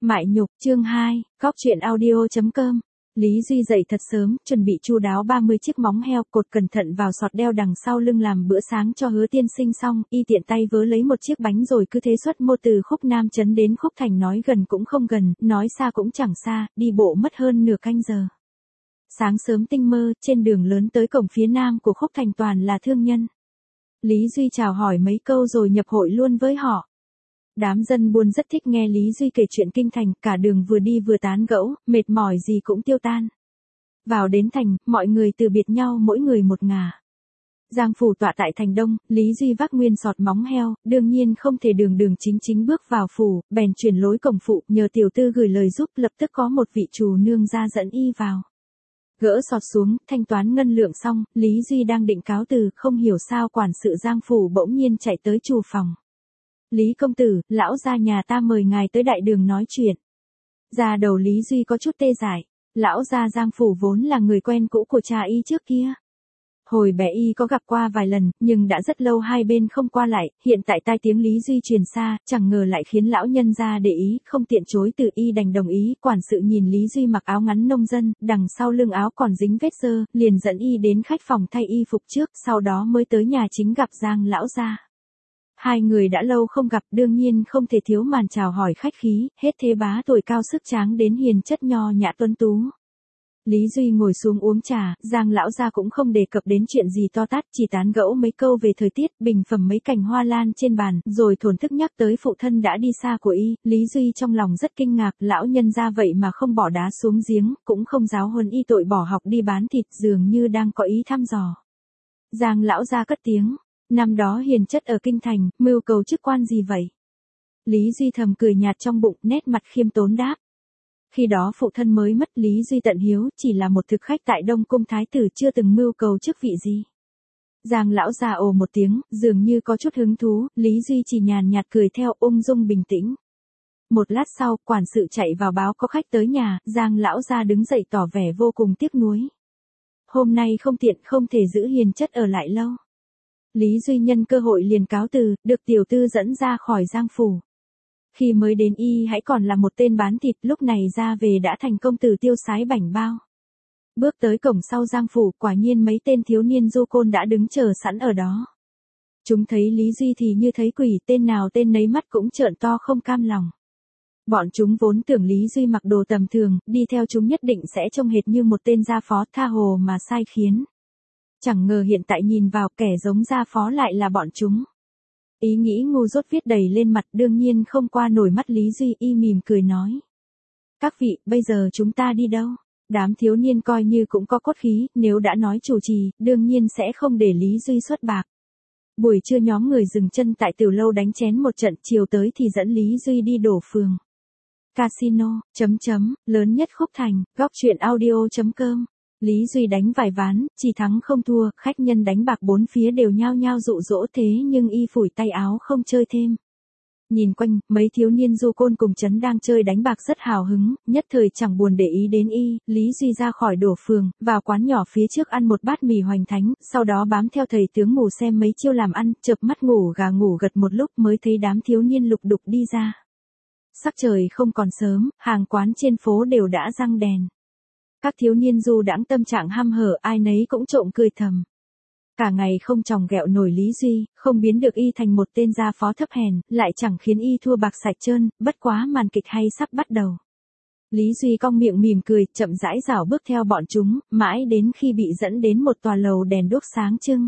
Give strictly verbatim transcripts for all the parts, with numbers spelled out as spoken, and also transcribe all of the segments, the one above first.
Mại nhục, chương hai, Cóc truyện audio chấm com. Lý Duy dậy thật sớm, chuẩn bị chu đáo ba mươi chiếc móng heo, cột cẩn thận vào sọt đeo đằng sau lưng làm bữa sáng cho Hứa tiên sinh xong, y tiện tay vớ lấy một chiếc bánh rồi cứ thế xuất mô từ Khúc Nam Trấn đến Khúc Thành, nói gần cũng không gần, nói xa cũng chẳng xa, đi bộ mất hơn nửa canh giờ. Sáng sớm tinh mơ, trên đường lớn tới cổng phía nam của Khúc Thành toàn là thương nhân. Lý Duy chào hỏi mấy câu rồi nhập hội luôn với họ. Đám dân buôn rất thích nghe Lý Duy kể chuyện kinh thành, cả đường vừa đi vừa tán gẫu, mệt mỏi gì cũng tiêu tan. Vào đến thành, mọi người từ biệt nhau mỗi người một ngả. Giang phủ tọa tại thành đông, Lý Duy vác nguyên sọt móng heo, đương nhiên không thể đường đường chính chính bước vào phủ, bèn chuyển lối cổng phụ, nhờ tiểu tư gửi lời giúp, lập tức có một vị trù nương ra dẫn y vào. Gỡ sọt xuống, thanh toán ngân lượng xong, Lý Duy đang định cáo từ, không hiểu sao quản sự Giang phủ bỗng nhiên chạy tới trù phòng. Lý công tử, lão gia nhà ta mời ngài tới đại đường nói chuyện. Da đầu Lý Duy có chút tê dại, lão gia Giang phủ vốn là người quen cũ của cha y trước kia. Hồi bé y có gặp qua vài lần, nhưng đã rất lâu hai bên không qua lại, hiện tại tai tiếng Lý Duy truyền xa, chẳng ngờ lại khiến lão nhân gia để ý, không tiện chối từ, y đành đồng ý. Quản sự nhìn Lý Duy mặc áo ngắn nông dân, đằng sau lưng áo còn dính vết dơ, liền dẫn y đến khách phòng thay y phục trước, sau đó mới tới nhà chính gặp Giang lão gia. Hai người đã lâu không gặp, đương nhiên không thể thiếu màn chào hỏi khách khí, hết thế bá tuổi cao sức tráng đến hiền chất nho nhã tuấn tú. Lý Duy ngồi xuống uống trà, Giang lão gia cũng không đề cập đến chuyện gì to tát, chỉ tán gẫu mấy câu về thời tiết, bình phẩm mấy cành hoa lan trên bàn, rồi thổn thức nhắc tới phụ thân đã đi xa của y. Lý Duy trong lòng rất kinh ngạc, lão nhân gia vậy mà không bỏ đá xuống giếng, cũng không giáo huấn y tội bỏ học đi bán thịt, dường như đang có ý thăm dò. Giang lão gia cất tiếng. Năm đó hiền chất ở kinh thành, mưu cầu chức quan gì vậy? Lý Duy thầm cười nhạt trong bụng, nét mặt khiêm tốn đáp. Khi đó phụ thân mới mất, Lý Duy tận hiếu, chỉ là một thực khách tại Đông Cung thái tử, chưa từng mưu cầu chức vị gì. Giang lão già ồ một tiếng, dường như có chút hứng thú, Lý Duy chỉ nhàn nhạt cười theo, ung dung bình tĩnh. Một lát sau, quản sự chạy vào báo có khách tới nhà, Giang lão già đứng dậy tỏ vẻ vô cùng tiếc nuối. Hôm nay không tiện, không thể giữ hiền chất ở lại lâu. Lý Duy nhân cơ hội liền cáo từ, được tiểu tư dẫn ra khỏi Giang phủ. Khi mới đến y hãy còn là một tên bán thịt, lúc này ra về đã thành công tử tiêu sái bảnh bao. Bước tới cổng sau Giang phủ, quả nhiên mấy tên thiếu niên du côn đã đứng chờ sẵn ở đó. Chúng thấy Lý Duy thì như thấy quỷ, tên nào tên nấy mắt cũng trợn to không cam lòng. Bọn chúng vốn tưởng Lý Duy mặc đồ tầm thường, đi theo chúng nhất định sẽ trông hệt như một tên gia phó, tha hồ mà sai khiến. Chẳng ngờ hiện tại nhìn vào, kẻ giống gia phó lại là bọn chúng. Ý nghĩ ngu dốt viết đầy lên mặt, đương nhiên không qua nổi mắt Lý Duy, y mỉm cười nói. Các vị, bây giờ chúng ta đi đâu? Đám thiếu niên coi như cũng có cốt khí, nếu đã nói chủ trì, đương nhiên sẽ không để Lý Duy xuất bạc. Buổi trưa nhóm người dừng chân tại tiểu lâu đánh chén một trận, chiều tới thì dẫn Lý Duy đi đổ phường. Casino, chấm chấm, lớn nhất Khúc Thành, Cóc truyện audio chấm com. Lý Duy đánh vài ván, chỉ thắng không thua, khách nhân đánh bạc bốn phía đều nhao nhao dụ dỗ, thế nhưng y phủi tay áo không chơi thêm. Nhìn quanh, mấy thiếu niên du côn cùng trấn đang chơi đánh bạc rất hào hứng, nhất thời chẳng buồn để ý đến y. Lý Duy ra khỏi đổ phường, vào quán nhỏ phía trước ăn một bát mì hoành thánh, sau đó bám theo thầy tướng ngủ xem mấy chiêu làm ăn, chợp mắt ngủ gà ngủ gật một lúc mới thấy đám thiếu niên lục đục đi ra. Sắc trời không còn sớm, hàng quán trên phố đều đã răng đèn. Các thiếu niên du đãng tâm trạng hăm hở, ai nấy cũng trộm cười thầm. Cả ngày không chòng ghẹo nổi Lý Duy, không biến được y thành một tên gia phó thấp hèn, lại chẳng khiến y thua bạc sạch trơn, bất quá màn kịch hay sắp bắt đầu. Lý Duy cong miệng mỉm cười, chậm rãi rảo bước theo bọn chúng, mãi đến khi bị dẫn đến một tòa lầu đèn đuốc sáng trưng.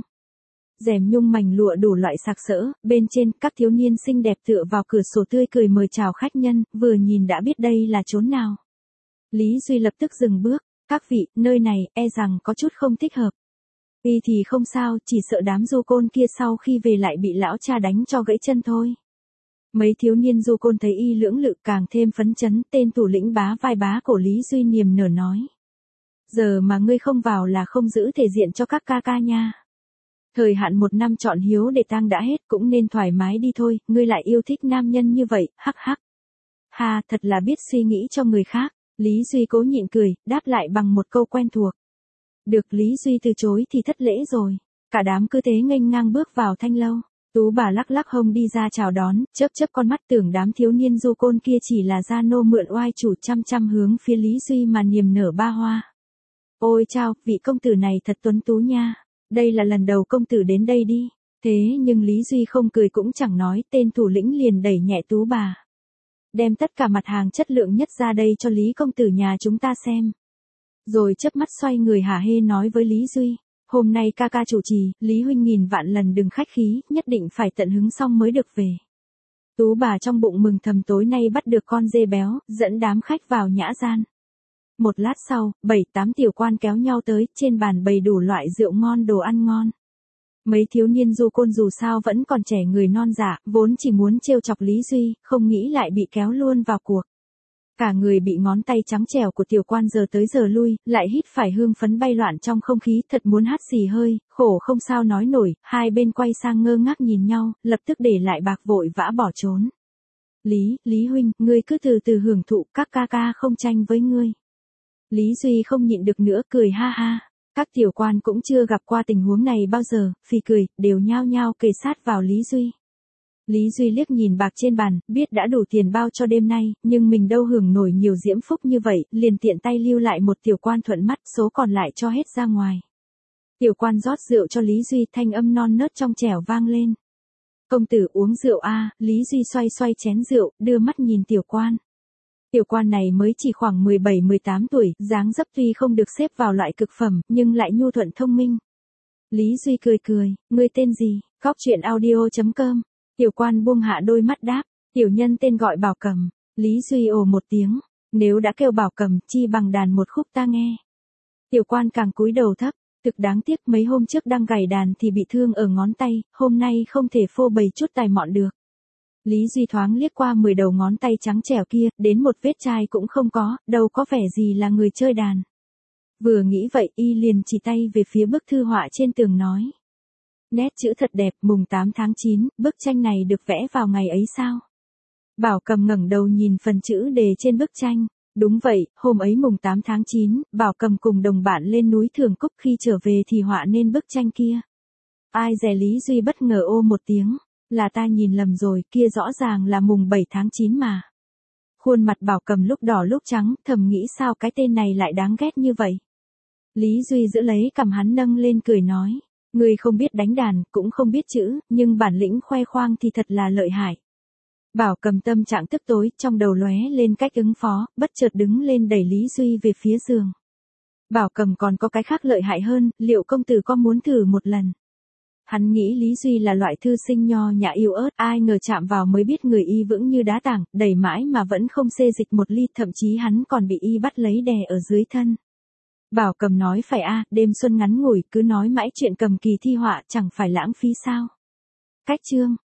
Rèm nhung mảnh lụa đủ loại sặc sỡ, bên trên các thiếu niên xinh đẹp tựa vào cửa sổ tươi cười mời chào khách nhân, vừa nhìn đã biết đây là chốn nào. Lý Duy lập tức dừng bước. Các vị, nơi này, e rằng có chút không thích hợp. Y thì không sao, chỉ sợ đám du côn kia sau khi về lại bị lão cha đánh cho gãy chân thôi. Mấy thiếu niên du côn thấy y lưỡng lự càng thêm phấn chấn, tên thủ lĩnh bá vai bá cổ Lý Duy niềm nở nói. Giờ mà ngươi không vào là không giữ thể diện cho các ca ca nha. Thời hạn một năm chọn hiếu để tang đã hết, cũng nên thoải mái đi thôi, ngươi lại yêu thích nam nhân như vậy, hắc hắc. Ha, thật là biết suy nghĩ cho người khác. Lý Duy cố nhịn cười, đáp lại bằng một câu quen thuộc. Được Lý Duy từ chối thì thất lễ rồi. Cả đám cứ thế nghênh ngang bước vào thanh lâu. Tú bà lắc lắc hông đi ra chào đón, chớp chớp con mắt tưởng đám thiếu niên du côn kia chỉ là gia nô mượn oai chủ, chăm chăm hướng phía Lý Duy mà niềm nở ba hoa. Ôi chao, vị công tử này thật tuấn tú nha, đây là lần đầu công tử đến đây đi. Thế nhưng Lý Duy không cười cũng chẳng nói, tên thủ lĩnh liền đẩy nhẹ Tú bà. Đem tất cả mặt hàng chất lượng nhất ra đây cho Lý công tử nhà chúng ta xem. Rồi chớp mắt xoay người hả hê nói với Lý Duy. Hôm nay ca ca chủ trì, Lý huynh nghìn vạn lần đừng khách khí, nhất định phải tận hứng xong mới được về. Tú bà trong bụng mừng thầm tối nay bắt được con dê béo, dẫn đám khách vào nhã gian. Một lát sau, bảy tám tiểu quan kéo nhau tới, trên bàn bày đủ loại rượu ngon đồ ăn ngon. Mấy thiếu niên du côn dù sao vẫn còn trẻ người non dạ, vốn chỉ muốn trêu chọc Lý Duy, không nghĩ lại bị kéo luôn vào cuộc. Cả người bị ngón tay trắng trẻo của tiểu quan giờ tới giờ lui, lại hít phải hương phấn bay loạn trong không khí, thật muốn hắt xì hơi, khổ không sao nói nổi, hai bên quay sang ngơ ngác nhìn nhau, lập tức để lại bạc vội vã bỏ trốn. Lý, Lý huynh, ngươi cứ từ từ hưởng thụ, các ca ca không tranh với ngươi. Lý Duy không nhịn được nữa, cười ha ha. Các tiểu quan cũng chưa gặp qua tình huống này bao giờ, phì cười, đều nhao nhao kề sát vào Lý Duy. Lý Duy liếc nhìn bạc trên bàn, biết đã đủ tiền bao cho đêm nay, nhưng mình đâu hưởng nổi nhiều diễm phúc như vậy, liền tiện tay lưu lại một tiểu quan thuận mắt, số còn lại cho hết ra ngoài. Tiểu quan rót rượu cho Lý Duy, thanh âm non nớt trong trẻo vang lên. Công tử uống rượu a. Lý Duy xoay xoay chén rượu, đưa mắt nhìn tiểu quan. Tiểu quan này mới chỉ khoảng mười bảy mười tám tuổi, dáng dấp tuy không được xếp vào loại cực phẩm, nhưng lại nhu thuận thông minh. Lý Duy cười cười, ngươi tên gì? Cóc truyện audio chấm com. Tiểu quan buông hạ đôi mắt đáp, tiểu nhân tên gọi Bảo Cầm. Lý Duy ồ một tiếng, nếu đã kêu Bảo Cầm, chi bằng đàn một khúc ta nghe. Tiểu quan càng cúi đầu thấp, thực đáng tiếc mấy hôm trước đang gảy đàn thì bị thương ở ngón tay, hôm nay không thể phô bày chút tài mọn được. Lý Duy thoáng liếc qua mười đầu ngón tay trắng trẻo kia, đến một vết chai cũng không có, đâu có vẻ gì là người chơi đàn. Vừa nghĩ vậy y liền chỉ tay về phía bức thư họa trên tường nói. Nét chữ thật đẹp, mùng tám tháng chín, bức tranh này được vẽ vào ngày ấy sao? Bảo Cầm ngẩng đầu nhìn phần chữ đề trên bức tranh. Đúng vậy, hôm ấy mùng tám tháng chín, Bảo Cầm cùng đồng bạn lên núi Thường Cúc, khi trở về thì họa nên bức tranh kia. Ai dè Lý Duy bất ngờ ô một tiếng. Là ta nhìn lầm rồi, kia rõ ràng là mùng bảy tháng chín mà. Khuôn mặt Bảo Cầm lúc đỏ lúc trắng, thầm nghĩ sao cái tên này lại đáng ghét như vậy. Lý Duy giữ lấy cằm hắn nâng lên cười nói. Ngươi không biết đánh đàn, cũng không biết chữ, nhưng bản lĩnh khoe khoang thì thật là lợi hại. Bảo Cầm tâm trạng tức tối, trong đầu lóe lên cách ứng phó, bất chợt đứng lên đẩy Lý Duy về phía giường. Bảo Cầm còn có cái khác lợi hại hơn, liệu công tử có muốn thử một lần? Hắn nghĩ Lý Duy là loại thư sinh nho nhã yếu ớt, ai ngờ chạm vào mới biết người y vững như đá tảng, đẩy mãi mà vẫn không xê dịch một ly, thậm chí hắn còn bị y bắt lấy đè ở dưới thân. Bảo Cầm nói phải a, đêm xuân ngắn ngủi, cứ nói mãi chuyện cầm kỳ thi họa, chẳng phải lãng phí sao? Cách chương